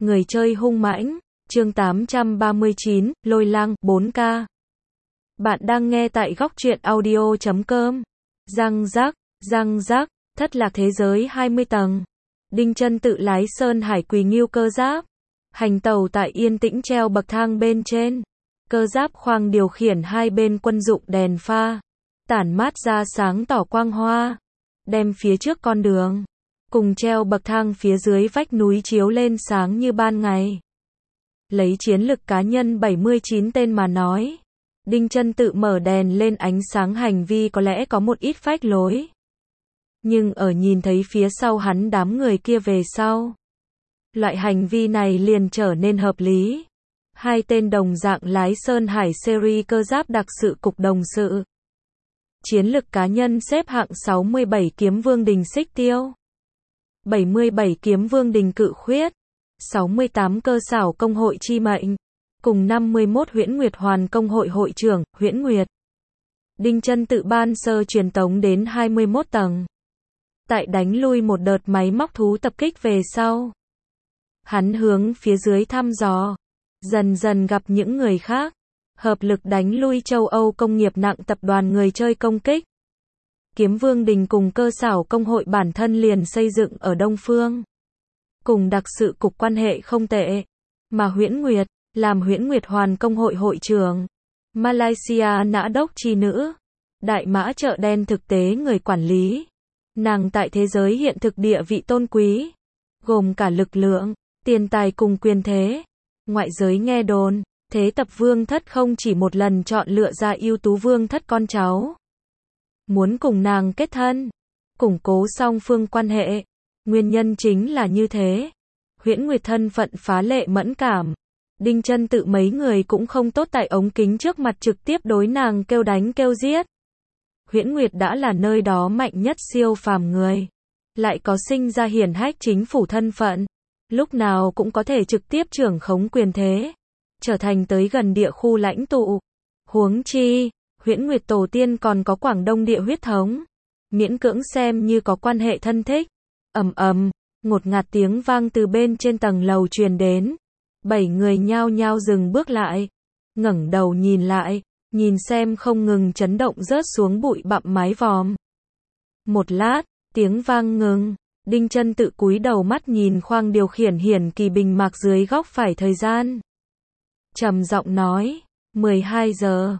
Người chơi hung mãnh, chương 839, Lôi Lăng, 4K. Bạn đang nghe tại góc truyện audio.com. Răng rác, thất lạc thế giới 20 tầng. Đinh Chân tự lái sơn hải quỳ ngưu cơ giáp. Hành tàu tại yên tĩnh treo bậc thang bên trên. Cơ giáp khoang điều khiển hai bên quân dụng đèn pha. Tản mát ra sáng tỏ quang hoa. Đem phía trước con đường. Cùng treo bậc thang phía dưới vách núi chiếu lên sáng như ban ngày. Lấy chiến lực cá nhân 79 tên mà nói. Đinh Chân tự mở đèn lên ánh sáng hành vi có lẽ có một ít phách lối. Nhưng ở nhìn thấy phía sau hắn đám người kia về sau. Loại hành vi này liền trở nên hợp lý. Hai tên đồng dạng lái sơn hải series cơ giáp đặc sự cục đồng sự. Chiến lực cá nhân xếp hạng 67 kiếm vương đình xích tiêu. 77 kiếm vương đình cự khuyết. 68 cơ xảo công hội chi mệnh. Cùng 51 huyễn nguyệt hoàn công hội hội trưởng, huyễn nguyệt. Đinh Chân tự ban sơ truyền tống đến 21 tầng. Tại đánh lui một đợt máy móc thú tập kích về sau. Hắn hướng phía dưới thăm dò. Dần dần gặp những người khác. Hợp lực đánh lui châu Âu công nghiệp nặng tập đoàn người chơi công kích. Kiếm Vương Đình cùng cơ xảo công hội bản thân liền xây dựng ở Đông Phương. Cùng đặc sự cục quan hệ không tệ. Mà Huyễn Nguyệt, làm Huyễn Nguyệt Hoàn công hội hội trưởng. Malaysia nã đốc chi nữ. Đại mã chợ đen thực tế người quản lý. Nàng tại thế giới hiện thực địa vị tôn quý. Gồm cả lực lượng, tiền tài cùng quyền thế. Ngoại giới nghe đồn, thế tập vương thất không chỉ một lần chọn lựa ra ưu tú vương thất con cháu. Muốn cùng nàng kết thân, củng cố song phương quan hệ. Nguyên nhân chính là như thế. Huyễn Nguyệt thân phận phá lệ mẫn cảm. Đinh Chân tự mấy người cũng không tốt tại ống kính trước mặt trực tiếp đối nàng kêu đánh kêu giết. Huyễn Nguyệt đã là nơi đó mạnh nhất siêu phàm người. Lại có sinh ra hiển hách chính phủ thân phận. Lúc nào cũng có thể trực tiếp trưởng khống quyền thế. Trở thành tới gần địa khu lãnh tụ. Huống chi, Huyễn Nguyệt tổ tiên còn có Quảng Đông địa huyết thống. Miễn cưỡng xem như có quan hệ thân thích. Ngột ngạt tiếng vang từ bên trên tầng lầu truyền đến. 7 người nhao nhao dừng bước lại. Ngẩng đầu nhìn lại, nhìn xem không ngừng chấn động rớt xuống bụi bặm mái vòm. Một lát, tiếng vang ngừng. Đinh Chân tự cúi đầu mắt nhìn khoang điều khiển hiển kỳ bình mạc dưới góc phải thời gian. Trầm giọng nói, 12 giờ,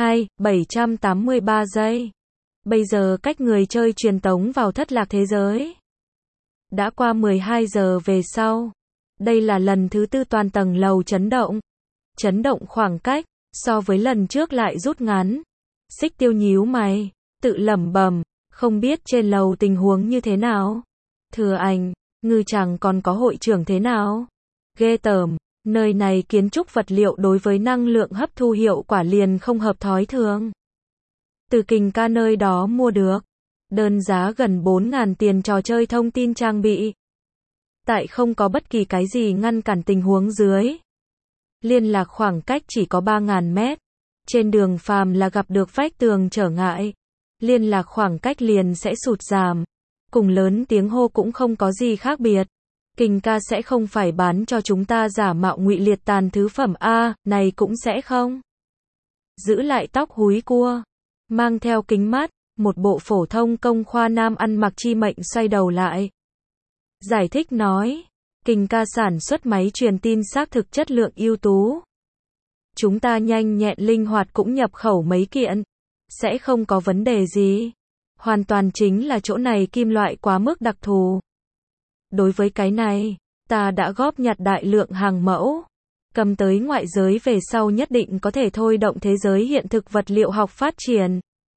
783 giây. Bây giờ cách người chơi truyền tống vào thất lạc thế giới. Đã qua 12 giờ về sau. Đây là lần thứ tư toàn tầng lầu chấn động. Chấn động khoảng cách, so với lần trước lại rút ngắn. Xích tiêu nhíu mày, tự lẩm bẩm, không biết trên lầu tình huống như thế nào. Thừa Ảnh, Ngư Chẳng còn có hội trưởng thế nào? Ghê tởm, nơi này kiến trúc vật liệu đối với năng lượng hấp thu hiệu quả liền không hợp thói thường. Từ Kình ca nơi đó mua được. Đơn giá gần 4.000 tiền trò chơi thông tin trang bị. Tại không có bất kỳ cái gì ngăn cản tình huống dưới. Liên lạc khoảng cách chỉ có 3.000 mét. Trên đường phàm là gặp được vách tường trở ngại. Liên lạc khoảng cách liền sẽ sụt giảm. Cùng lớn tiếng hô cũng không có gì khác biệt. Kình ca sẽ không phải bán cho chúng ta giả mạo ngụy liệt tàn thứ phẩm A, này cũng sẽ không. Giữ lại tóc húi cua. Mang theo kính mắt, một bộ phổ thông công khoa nam ăn mặc chi mệnh xoay đầu lại. Giải thích nói, Kình ca sản xuất máy truyền tin xác thực chất lượng ưu tú. Chúng ta nhanh nhẹn linh hoạt cũng nhập khẩu mấy kiện. Sẽ không có vấn đề gì. Hoàn toàn chính là chỗ này kim loại quá mức đặc thù. Đối với cái này, ta đã góp nhặt đại lượng hàng mẫu. Cầm tới ngoại giới về sau nhất định có thể thôi động thế giới hiện thực vật liệu học phát triển.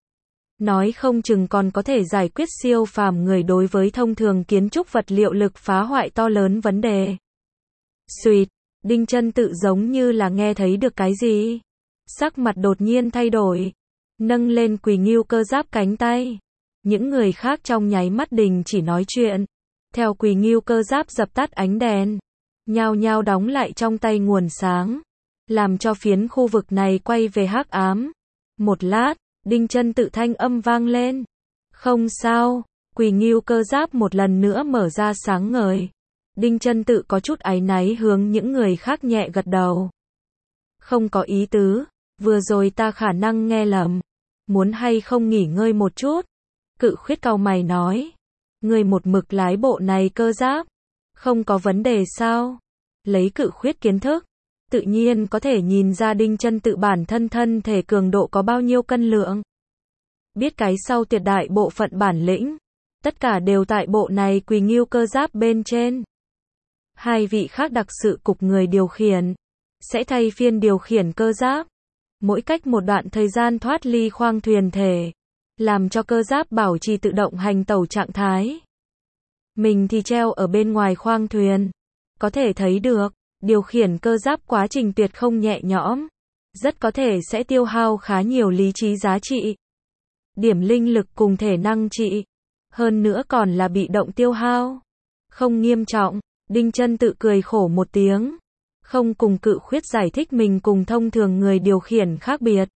Nói không chừng còn có thể giải quyết siêu phàm người đối với thông thường kiến trúc vật liệu lực phá hoại to lớn vấn đề. Xuỵt, Đinh Chân tự giống như là nghe thấy được cái gì. Sắc mặt đột nhiên thay đổi. Nâng lên quỳ ngưu cơ giáp cánh tay. Những người khác trong nháy mắt đình chỉ nói chuyện. Theo quỳ ngưu cơ giáp dập tắt ánh đèn. Nhao nhao đóng lại trong tay nguồn sáng. Làm cho phiến khu vực này quay về hắc ám. Một lát. Đinh Chân tự thanh âm vang lên. Không sao, quỳ ngưu cơ giáp một lần nữa mở ra sáng ngời. Đinh Chân Tự có chút áy náy hướng những người khác nhẹ gật đầu. Không có ý tứ, vừa rồi ta khả năng nghe lầm. Muốn hay không nghỉ ngơi một chút? Cự Khuyết cau mày nói. Ngươi một mực lái bộ này cơ giáp. Không có vấn đề sao? Lấy Cự Khuyết kiến thức, tự nhiên có thể nhìn ra Đinh Chân Tự bản thân thể cường độ có bao nhiêu cân lượng. Biết cái sau tuyệt đại bộ phận bản lĩnh, tất cả đều tại bộ này Quỳ Ngưu cơ giáp bên trên. Hai vị khác đặc sự cục người điều khiển sẽ thay phiên điều khiển cơ giáp, mỗi cách một đoạn thời gian thoát ly khoang thuyền thể, làm cho cơ giáp bảo trì tự động hành tẩu trạng thái. Mình thì treo ở bên ngoài khoang thuyền, có thể thấy được, điều khiển cơ giáp quá trình tuyệt không nhẹ nhõm, rất có thể sẽ tiêu hao khá nhiều lý trí giá trị, điểm linh lực cùng thể năng trị, hơn nữa còn là bị động tiêu hao. Không nghiêm trọng, Đinh Chân Tự cười khổ một tiếng, không cùng Cự Khuyết giải thích mình cùng thông thường người điều khiển khác biệt.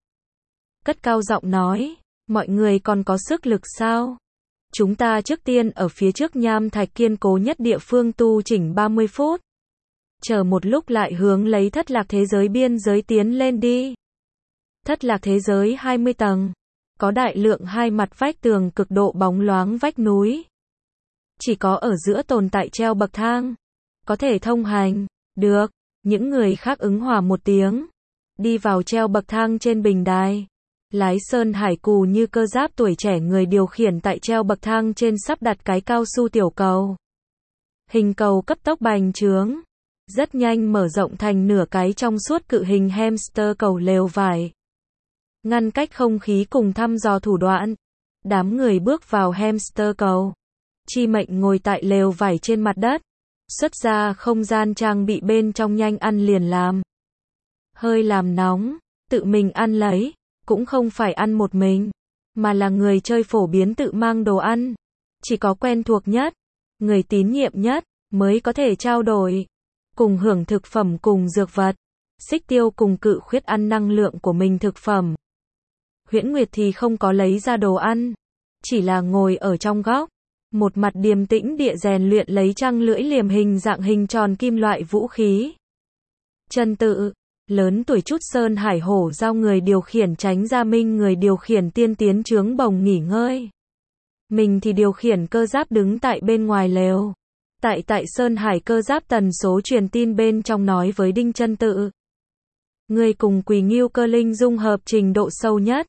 Cất cao giọng nói, mọi người còn có sức lực sao? Chúng ta trước tiên ở phía trước nham thạch kiên cố nhất địa phương tu chỉnh 30 phút. Chờ một lúc lại hướng lấy thất lạc thế giới biên giới tiến lên đi. Thất lạc thế giới 20 tầng, có đại lượng hai mặt vách tường cực độ bóng loáng vách núi. Chỉ có ở giữa tồn tại treo bậc thang, có thể thông hành. Được, những người khác ứng hòa một tiếng, đi vào treo bậc thang trên bình đài. Lái Sơn Hải Cù như cơ giáp tuổi trẻ người điều khiển tại treo bậc thang trên sắp đặt cái cao su tiểu cầu. Hình cầu cấp tốc bành trướng, rất nhanh mở rộng thành nửa cái trong suốt cự hình hamster cầu lều vải. Ngăn cách không khí cùng thăm dò thủ đoạn. Đám người bước vào hamster cầu. Chi Mệnh ngồi tại lều vải trên mặt đất, xuất ra không gian trang bị bên trong nhanh ăn liền làm. Hơi làm nóng, tự mình ăn lấy, cũng không phải ăn một mình, mà là người chơi phổ biến tự mang đồ ăn. Chỉ có quen thuộc nhất, người tín nhiệm nhất, mới có thể trao đổi, cùng hưởng thực phẩm cùng dược vật. Xích Tiêu cùng Cự Khuyết ăn năng lượng của mình thực phẩm. Huyễn Nguyệt thì không có lấy ra đồ ăn, chỉ là ngồi ở trong góc, một mặt điềm tĩnh địa rèn luyện lấy trăng lưỡi liềm hình dạng hình tròn kim loại vũ khí. Chân Tự, lớn tuổi chút Sơn Hải Hổ giao người điều khiển Tránh Gia Minh người điều khiển tiên tiến trướng bồng nghỉ ngơi. Mình thì điều khiển cơ giáp đứng tại bên ngoài lều. Tại Sơn Hải cơ giáp tần số truyền tin bên trong nói với Đinh Chân Tự. Người cùng Quỳ Ngưu cơ linh dung hợp trình độ sâu nhất.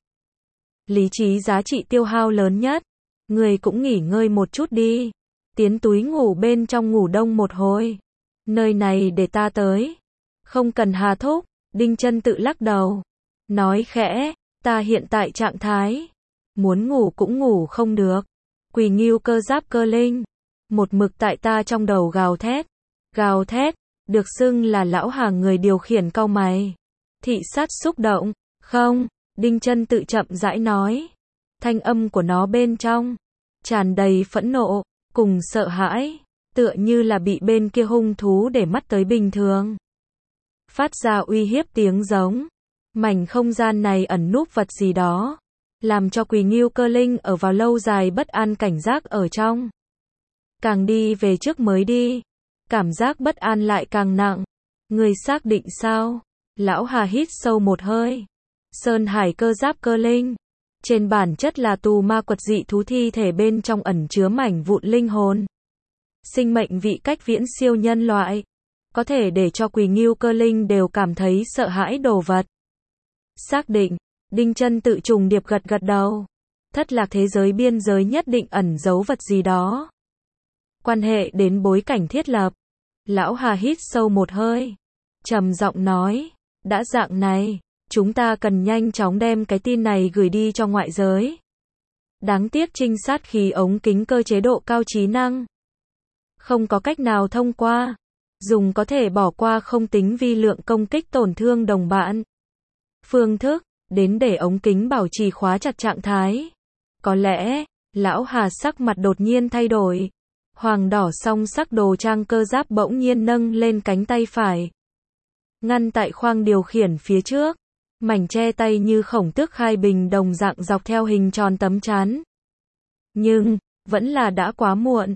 Lý trí giá trị tiêu hao lớn nhất. Người cũng nghỉ ngơi một chút đi. Tiến túi ngủ bên trong ngủ đông một hồi. Nơi này để ta tới. Không cần Hà thúc. Đinh Chân Tự lắc đầu. Nói khẽ, ta hiện tại trạng thái. Muốn ngủ cũng ngủ không được. Quỳ Ngưu cơ giáp cơ linh. Một mực tại ta trong đầu gào thét. Gào thét, được xưng là lão Hà người điều khiển cau mày. Thị sát xúc động. Không, Đinh Chân Tự chậm rãi nói. Thanh âm của nó bên trong tràn đầy phẫn nộ, cùng sợ hãi, tựa như là bị bên kia hung thú để mắt tới bình thường. Phát ra uy hiếp tiếng giống. Mảnh không gian này ẩn núp vật gì đó, làm cho Quỳ Ngưu cơ linh ở vào lâu dài bất an cảnh giác ở trong. Càng đi về trước mới đi, cảm giác bất an lại càng nặng. Người xác định sao? Lão Hà hít sâu một hơi. Sơn Hải cơ giáp cơ linh, trên bản chất là tù ma quật dị thú thi thể bên trong ẩn chứa mảnh vụn linh hồn. Sinh mệnh vị cách viễn siêu nhân loại, có thể để cho Quỳ Ngưu cơ linh đều cảm thấy sợ hãi đồ vật. Xác định, Đinh Chân Tự trùng điệp gật gật đầu. Thất lạc thế giới biên giới nhất định ẩn giấu vật gì đó. Quan hệ đến bối cảnh thiết lập. Lão Hà hít sâu một hơi, trầm giọng nói, đã dạng này, chúng ta cần nhanh chóng đem cái tin này gửi đi cho ngoại giới. Đáng tiếc trinh sát khí ống kính cơ chế độ cao trí năng. Không có cách nào thông qua. Dùng có thể bỏ qua không tính vi lượng công kích tổn thương đồng bạn. Phương thức, đến để ống kính bảo trì khóa chặt trạng thái. Có lẽ, lão Hà sắc mặt đột nhiên thay đổi. Hoàng đỏ song sắc đồ trang cơ giáp bỗng nhiên nâng lên cánh tay phải. Ngăn tại khoang điều khiển phía trước. Mảnh che tay như khổng tước khai bình đồng dạng dọc theo hình tròn tấm chắn. Nhưng, vẫn là đã quá muộn.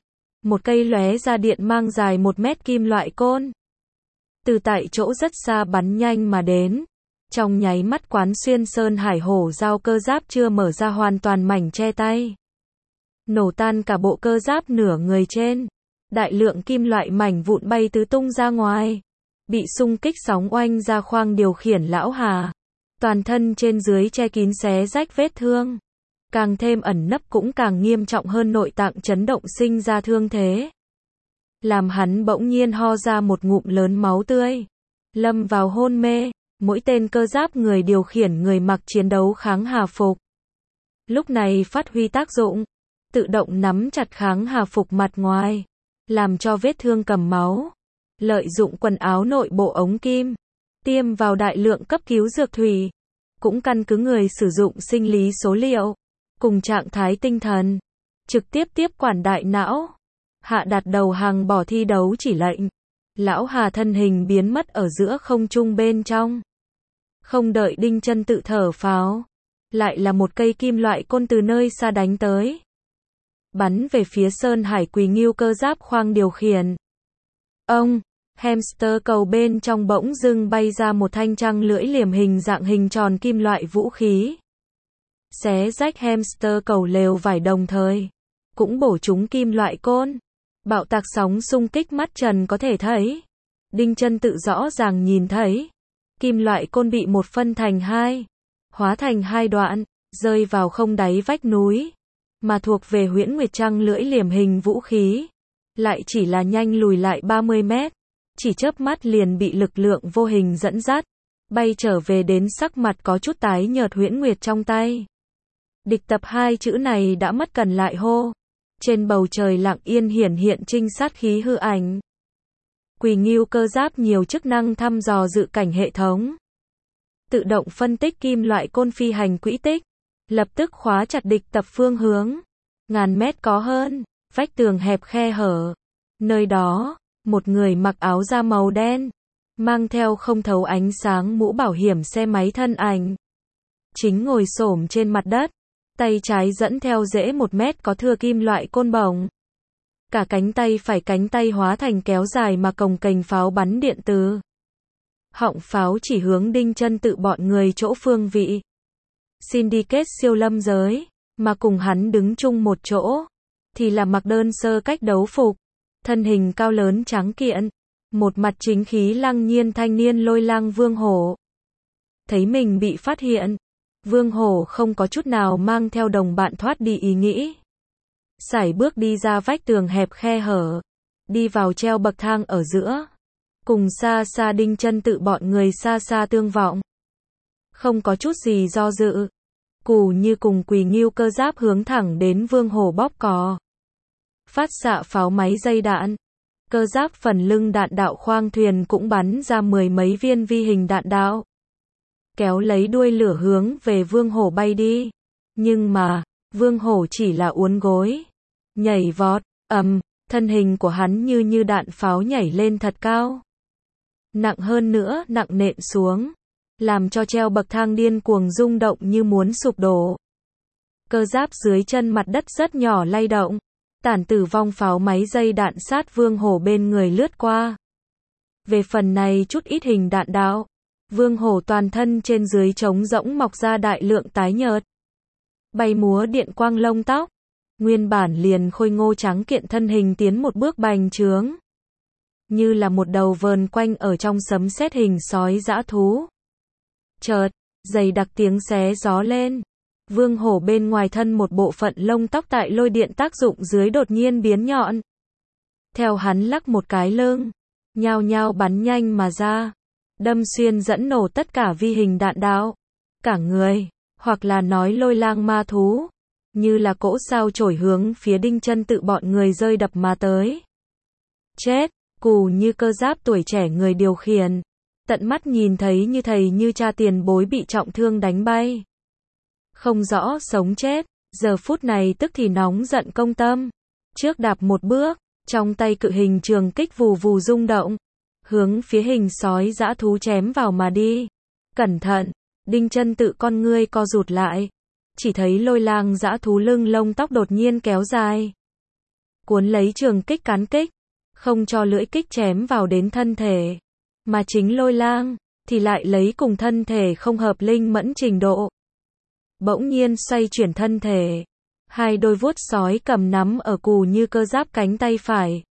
một cây lóe ra điện mang dài 1 mét kim loại côn. Từ tại chỗ rất xa bắn nhanh mà đến. Trong nháy mắt quán xuyên sơn hải hổ dao cơ giáp chưa mở ra hoàn toàn mảnh che tay. Nổ tan cả bộ cơ giáp nửa người trên. Đại lượng kim loại mảnh vụn bay tứ tung ra ngoài. Bị xung kích sóng oanh ra khoang điều khiển lão Hà. Toàn thân trên dưới che kín xé rách vết thương. Càng thêm ẩn nấp cũng càng nghiêm trọng hơn, nội tạng chấn động sinh ra thương thế. Làm hắn bỗng nhiên ho ra một ngụm lớn máu tươi. Lâm vào hôn mê. Mỗi tên cơ giáp người điều khiển người mặc chiến đấu kháng hà phục. Lúc này phát huy tác dụng. Tự động nắm chặt kháng hà phục mặt ngoài. Làm cho vết thương cầm máu. Lợi dụng quần áo nội bộ ống kim. Tiêm vào đại lượng cấp cứu dược thủy. Cũng căn cứ người sử dụng sinh lý số liệu. Cùng trạng thái tinh thần. Trực tiếp tiếp quản đại não. Hạ đặt đầu hàng bỏ thi đấu chỉ lệnh. Lão Hà thân hình biến mất ở giữa không trung bên trong. Không đợi Đinh Chân tự thở phào. Lại là một cây kim loại côn từ nơi xa đánh tới. Bắn về phía Sơn Hải Quỳ Ngưu cơ giáp khoang điều khiển. Ông, hamster cầu bên trong bỗng dưng bay ra một thanh trăng lưỡi liềm hình dạng hình tròn kim loại vũ khí. Xé rách hamster cầu lều vải đồng thời. Cũng bổ trúng kim loại côn. Bạo tạc sóng xung kích mắt trần có thể thấy. Đinh Chân tự rõ ràng nhìn thấy. Kim loại côn bị một phân thành hai. Hóa thành hai đoạn. Rơi vào không đáy vách núi. Mà thuộc về Huyễn Nguyệt trăng lưỡi liềm hình vũ khí. Lại chỉ là nhanh lùi lại 30 mét. Chỉ chớp mắt liền bị lực lượng vô hình dẫn dắt. Bay trở về đến sắc mặt có chút tái nhợt Huyễn Nguyệt trong tay. Địch tập 2 chữ này đã mất cần lại hô. Trên bầu trời lặng yên hiển hiện trinh sát khí hư ảnh. Quỳ Ngưu cơ giáp nhiều chức năng thăm dò dự cảnh hệ thống. Tự động phân tích kim loại côn phi hành quỹ tích. Lập tức khóa chặt địch tập phương hướng. Ngàn mét có hơn. Vách tường hẹp khe hở. Nơi đó, một người mặc áo da màu đen. Mang theo không thấu ánh sáng mũ bảo hiểm xe máy thân ảnh. Chính ngồi xổm trên mặt đất. Tay trái dẫn theo rễ 1 mét có thưa kim loại côn bổng. Cả cánh tay phải cánh tay hóa thành kéo dài mà cồng kềnh pháo bắn điện từ. Họng pháo chỉ hướng Đinh Chân tự bọn người chỗ phương vị. Syndicate siêu lâm giới. Mà cùng hắn đứng chung một chỗ. Thì là mặc đơn sơ cách đấu phục. Thân hình cao lớn trắng kiện. Một mặt chính khí lăng nhiên thanh niên Lôi Lang Vương Hổ. Thấy mình bị phát hiện. Vương Hổ không có chút nào mang theo đồng bạn thoát đi ý nghĩ. Sải bước đi ra vách tường hẹp khe hở. Đi vào treo bậc thang ở giữa. Cùng xa xa Đinh Chân tự bọn người xa xa tương vọng. Không có chút gì do dự. Cù như cùng Quỳ Ngưu cơ giáp hướng thẳng đến Vương Hổ bóp cò. Phát xạ pháo máy dây đạn. Cơ giáp phần lưng đạn đạo khoang thuyền cũng bắn ra 10 mấy viên vi hình đạn đạo. Kéo lấy đuôi lửa hướng về Vương Hổ bay đi. Nhưng mà, Vương Hổ chỉ là uốn gối. Nhảy vọt, thân hình của hắn như đạn pháo nhảy lên thật cao. Nặng hơn nữa, nặng nện xuống. Làm cho treo bậc thang điên cuồng rung động như muốn sụp đổ. Cơ giáp dưới chân mặt đất rất nhỏ lay động. Tản tử vong pháo máy dây đạn sát Vương Hổ bên người lướt qua. Về phần này chút ít hình đạn đạo. Vương Hổ toàn thân trên dưới trống rỗng mọc ra đại lượng tái nhợt. Bay múa điện quang lông tóc. Nguyên bản liền khôi ngô trắng kiện thân hình tiến một bước bành trướng. Như là một đầu vờn quanh ở trong sấm sét hình sói dã thú. Chợt, dày đặc tiếng xé gió lên. Vương Hổ bên ngoài thân một bộ phận lông tóc tại lôi điện tác dụng dưới đột nhiên biến nhọn. Theo hắn lắc một cái lưng. Nhao nhao bắn nhanh mà ra. Đâm xuyên dẫn nổ tất cả vi hình đạn đạo. Cả người, hoặc là nói Lôi Lang ma thú. Như là cỗ sao chổi hướng phía Đinh Chân tự bọn người rơi đập mà tới. Chết, Cù như cơ giáp tuổi trẻ người điều khiển. Tận mắt nhìn thấy như thầy như cha tiền bối bị trọng thương đánh bay. Không rõ sống chết, giờ phút này tức thì nóng giận công tâm. Trước đạp một bước, trong tay cự hình trường kích vù vù rung động. Hướng phía hình sói dã thú chém vào mà đi. Cẩn thận, Đinh Chân tự con ngươi co rụt lại. Chỉ thấy Lôi Lang dã thú lưng lông tóc đột nhiên kéo dài. cuốn lấy trường kích cán kích, không cho lưỡi kích chém vào đến thân thể. Mà chính Lôi Lang, thì lại lấy cùng thân thể không hợp linh mẫn trình độ. Bỗng nhiên xoay chuyển thân thể. Hai đôi vuốt sói cầm nắm ở Cù Như Cơ giáp cánh tay phải.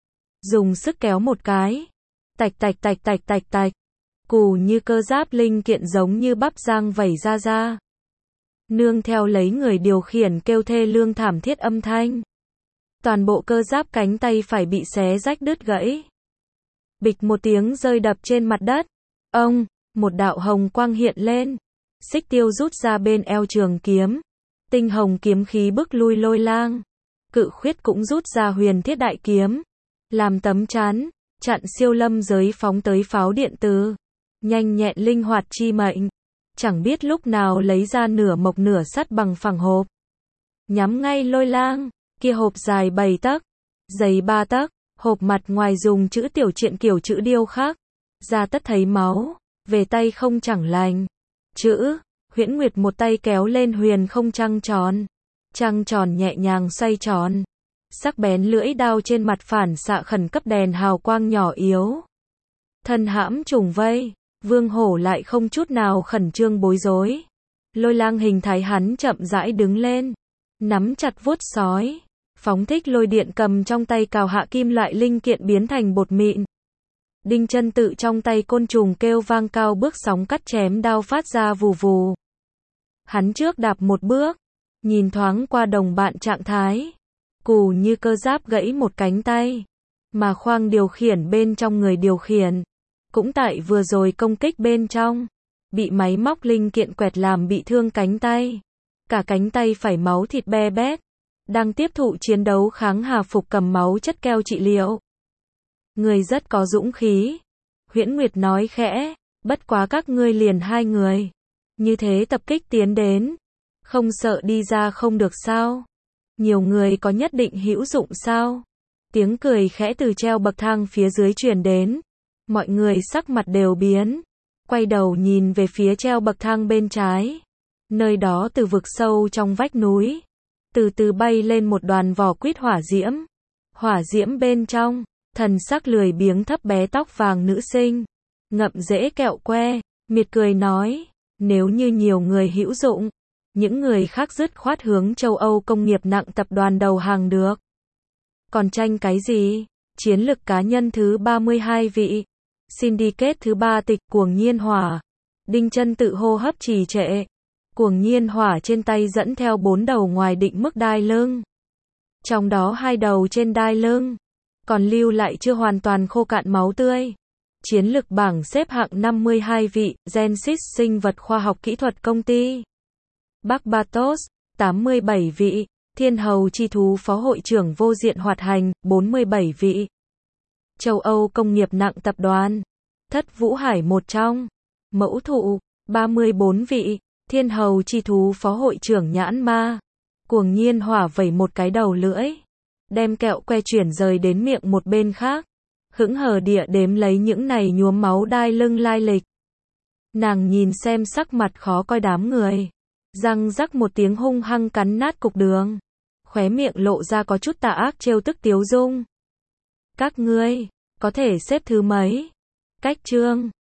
Dùng sức kéo một cái. Tạch tạch tạch tạch tạch tạch. Cù Như Cơ giáp linh kiện giống như bắp rang vẩy ra ra. Nương theo lấy người điều khiển kêu thê lương thảm thiết âm thanh. Toàn bộ cơ giáp cánh tay phải bị xé rách đứt gãy. Bịch một tiếng rơi đập trên mặt đất. Ông, một đạo hồng quang hiện lên. Xích Tiêu rút ra bên eo trường kiếm. Tinh hồng kiếm khí bức lui Lôi Lang. Cự Khuyết cũng rút ra huyền thiết đại kiếm. Làm tấm chắn, chặn siêu lâm giới phóng tới pháo điện tử. Nhanh nhẹn linh hoạt chi mệnh. Chẳng biết lúc nào lấy ra nửa mộc nửa sắt bằng phẳng hộp. Nhắm ngay Lôi Lang, kia hộp dài 7 tấc, dày 3 tấc, hộp mặt ngoài dùng chữ tiểu truyện kiểu chữ điêu khắc. Ra tất thấy máu, về tay không chẳng lành. Chữ, Huyễn Nguyệt một tay kéo lên huyền không trăng tròn. Trăng tròn nhẹ nhàng xoay tròn. Sắc bén lưỡi đao trên mặt phản xạ khẩn cấp đèn hào quang nhỏ yếu. Thân hãm trùng vây, Vương Hổ lại không chút nào khẩn trương bối rối. Lôi Lang hình thái hắn chậm rãi đứng lên, nắm chặt vuốt sói, phóng thích lôi điện cầm trong tay cào hạ kim loại linh kiện biến thành bột mịn. Đinh Chân Tự trong tay côn trùng kêu vang cao bước sóng cắt chém đao phát ra vù vù. Hắn trước đạp một bước, nhìn thoáng qua đồng bạn trạng thái. Cù Như Cơ giáp gãy một cánh tay, mà khoang điều khiển bên trong người điều khiển cũng tại vừa rồi công kích bên trong, bị máy móc linh kiện quẹt làm bị thương cánh tay. Cả cánh tay phải máu thịt be bét, đang tiếp thụ chiến đấu kháng hà phục cầm máu chất keo trị liệu. Người rất có dũng khí. Huyễn Nguyệt nói khẽ, bất quá các ngươi liền 2 người. Như thế tập kích tiến đến, không sợ đi ra không được sao? Nhiều người có nhất định hữu dụng sao? Tiếng cười khẽ từ treo bậc thang phía dưới truyền đến. Mọi người sắc mặt đều biến, quay đầu nhìn về phía treo bậc thang bên trái. Nơi đó từ vực sâu trong vách núi, từ từ bay lên một đoàn vỏ quýt hỏa diễm. Hỏa diễm bên trong, thần sắc lười biếng thấp bé tóc vàng nữ sinh, ngậm rễ kẹo que, miệt cười nói, nếu như nhiều người hữu dụng, những người khác dứt khoát hướng châu Âu công nghiệp nặng tập đoàn đầu hàng được. Còn tranh cái gì? Chiến lực cá nhân thứ 32 vị. Syndicate thứ 3 tịch Cuồng Nhiên Hỏa. Đinh Chân Tự hô hấp trì trệ. Cuồng Nhiên Hỏa trên tay dẫn theo 4 đầu ngoài định mức đai lưng. Trong đó 2 đầu trên đai lưng, còn lưu lại chưa hoàn toàn khô cạn máu tươi. Chiến lực bảng xếp hạng 52 vị, Genesis sinh vật khoa học kỹ thuật công ty. Barbatos, 87 vị, Thiên Hầu Chi Thú Phó Hội trưởng Vô Diện Hoạt Hành, 47 vị. Châu Âu công nghiệp nặng tập đoàn, Thất Vũ Hải một trong. Mẫu Thụ, 34 vị, Thiên Hầu Chi Thú Phó Hội trưởng Nhãn Ma. Cuồng Nhiên Hỏa vẩy một cái đầu lưỡi, đem kẹo que chuyển rời đến miệng một bên khác. Hững hờ địa đếm lấy những này nhuốm máu đai lưng lai lịch. Nàng nhìn xem sắc mặt khó coi đám người. Răng rắc một tiếng hung hăng cắn nát cục đường. Khóe miệng lộ ra có chút tà ác trêu tức tiếu dung. Các ngươi, có thể xếp thứ mấy? Cách chương